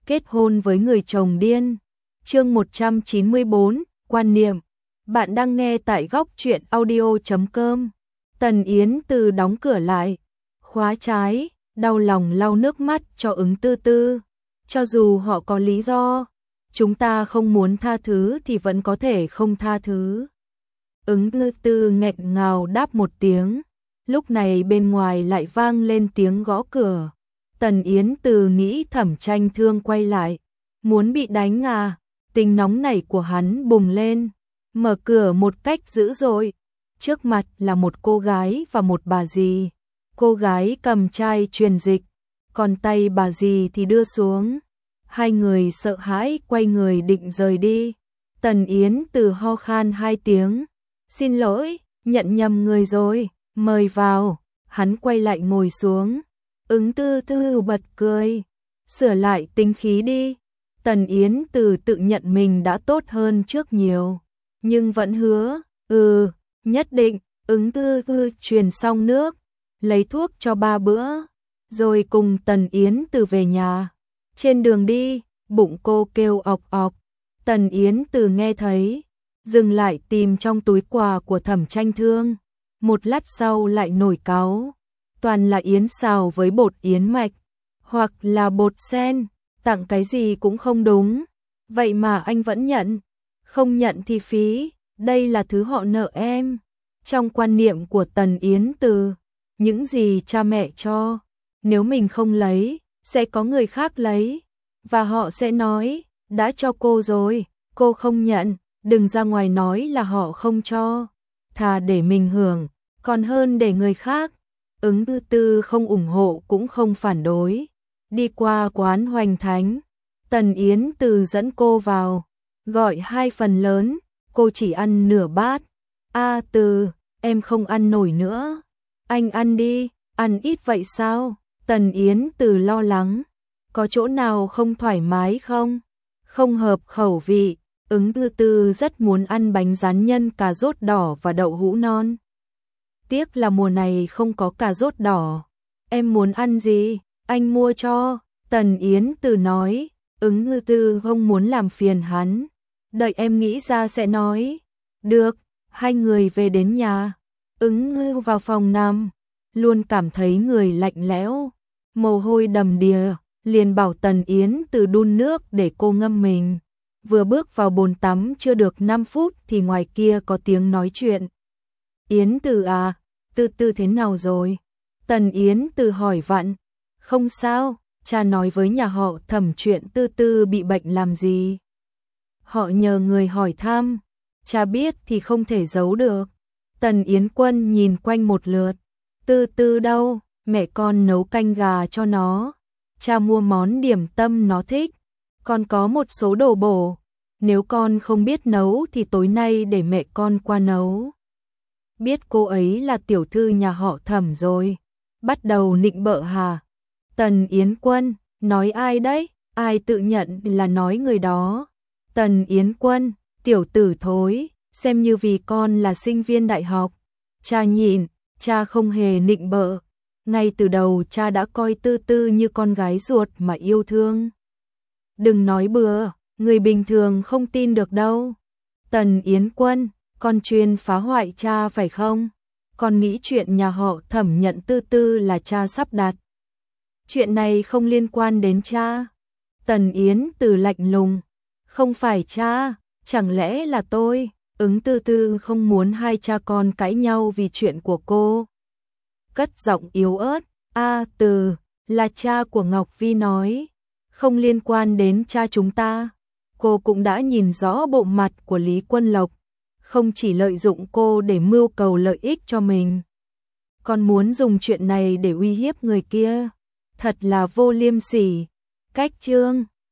kết hôn với người chồng điên. Chương 194, quan niệm. Bạn đang nghe tại góc truyện audio.com. Tần Yến Từ đóng cửa lại, khóa trái, đau lòng lau nước mắt cho Ứng Tư Tư. Cho dù họ có lý do, chúng ta không muốn tha thứ thì vẫn có thể không tha thứ. Ứng Tư Tư nghẹn ngào đáp một tiếng. Lúc này bên ngoài lại vang lên tiếng gõ cửa. Tần Yến Từ nghĩ Thẩm Tranh Thương quay lại, muốn bị đánh à? Tính nóng nảy của hắn bùng lên, mở cửa một cách dữ dội. Trước mặt là một cô gái và một bà dì. Cô gái cầm chai truyền dịch, còn tay bà dì thì đưa xuống. Hai người sợ hãi quay người định rời đi. Tần Yến Từ ho khan hai tiếng. Xin lỗi, nhận nhầm người rồi, mời vào. Hắn quay lại ngồi xuống. Ứng Tư Tư bật cười. Sửa lại tính khí đi. Tần Yến Từ tự nhận mình đã tốt hơn trước nhiều, nhưng vẫn hứa, nhất định. Ứng Tư Tư truyền xong nước, lấy thuốc cho 3 bữa, rồi cùng Tần Yến Từ về nhà. Trên đường đi, bụng cô kêu ọc ọc. Tần Yến Từ nghe thấy, dừng lại tìm trong túi quà của Thẩm Tranh Thương. Một lát sau lại nổi cáu. Toàn là yến xào với bột yến mạch, hoặc là bột sen, tặng cái gì cũng không đúng. Vậy mà anh vẫn nhận, không nhận thì phí, đây là thứ họ nợ em. Trong quan niệm của Tần Yến Từ, những gì cha mẹ cho, nếu mình không lấy, sẽ có người khác lấy. Và họ sẽ nói, đã cho cô rồi, cô không nhận, đừng ra ngoài nói là họ không cho. Thà để mình hưởng, còn hơn để người khác. Ứng Tư Tư không ủng hộ cũng không phản đối. Đi qua quán Hoành Thánh, Tần Yến Từ dẫn cô vào, gọi 2 phần lớn, cô chỉ ăn nửa bát. Từ, em không ăn nổi nữa. Anh ăn đi, ăn ít vậy sao? Tần Yến Từ lo lắng. Có chỗ nào không thoải mái không? Không hợp khẩu vị. Ứng Tư Tư rất muốn ăn bánh rán nhân cà rốt đỏ và đậu hũ non. Tiếc là mùa này không có cà rốt đỏ. Em muốn ăn gì? Anh mua cho. Tần Yến Từ nói. Ứng Tư Tư không muốn làm phiền hắn. Đợi em nghĩ ra sẽ nói. Được. Hai người về đến nhà. Ứng Ngư vào phòng nằm, luôn cảm thấy người lạnh lẽo, mồ hôi đầm đìa, liền bảo Tần Yến Từ đun nước để cô ngâm mình. Vừa bước vào bồn tắm chưa được 5 phút thì ngoài kia có tiếng nói chuyện. Yến Từ à, Tư Tư thế nào rồi? Tần Yến Từ hỏi vặn. Không sao, cha nói với nhà họ Thẩm chuyện Tư Tư bị bệnh làm gì. Họ nhờ người hỏi thăm, cha biết thì không thể giấu được. Tần Yến Quân nhìn quanh một lượt. Tư Tư đâu? Mẹ con nấu canh gà cho nó. Cha mua món điểm tâm nó thích. Còn có một số đồ bổ. Nếu con không biết nấu thì tối nay để mẹ con qua nấu. Biết cô ấy là tiểu thư nhà họ Thẩm rồi. Bắt đầu nịnh bợ hả? Tần Yến Quân, nói ai đấy? Ai tự nhận là nói người đó? Tần Yến Quân, tiểu tử thối, xem như vì con là sinh viên đại học. Cha nhìn, cha không hề nịnh bợ. Ngay từ đầu cha đã coi Tư Tư như con gái ruột mà yêu thương. Đừng nói bừa, người bình thường không tin được đâu. Tần Yến Quân, con chuyên phá hoại cha phải không? Con nghĩ chuyện nhà họ Thẩm nhận Tư Tư là cha sắp đặt. Chuyện này không liên quan đến cha. Tần Yến Từ lạnh lùng. Không phải cha, chẳng lẽ là tôi? Ứng Tư Tư không muốn hai cha con cãi nhau vì chuyện của cô. Cất giọng yếu ớt. Từ, là cha của Ngọc Vi nói. Không liên quan đến cha chúng ta. Cô cũng đã nhìn rõ bộ mặt của Lý Quân Lộc. Không chỉ lợi dụng cô để mưu cầu lợi ích cho mình, còn muốn dùng chuyện này để uy hiếp người kia. Thật là vô liêm sỉ. Cách chương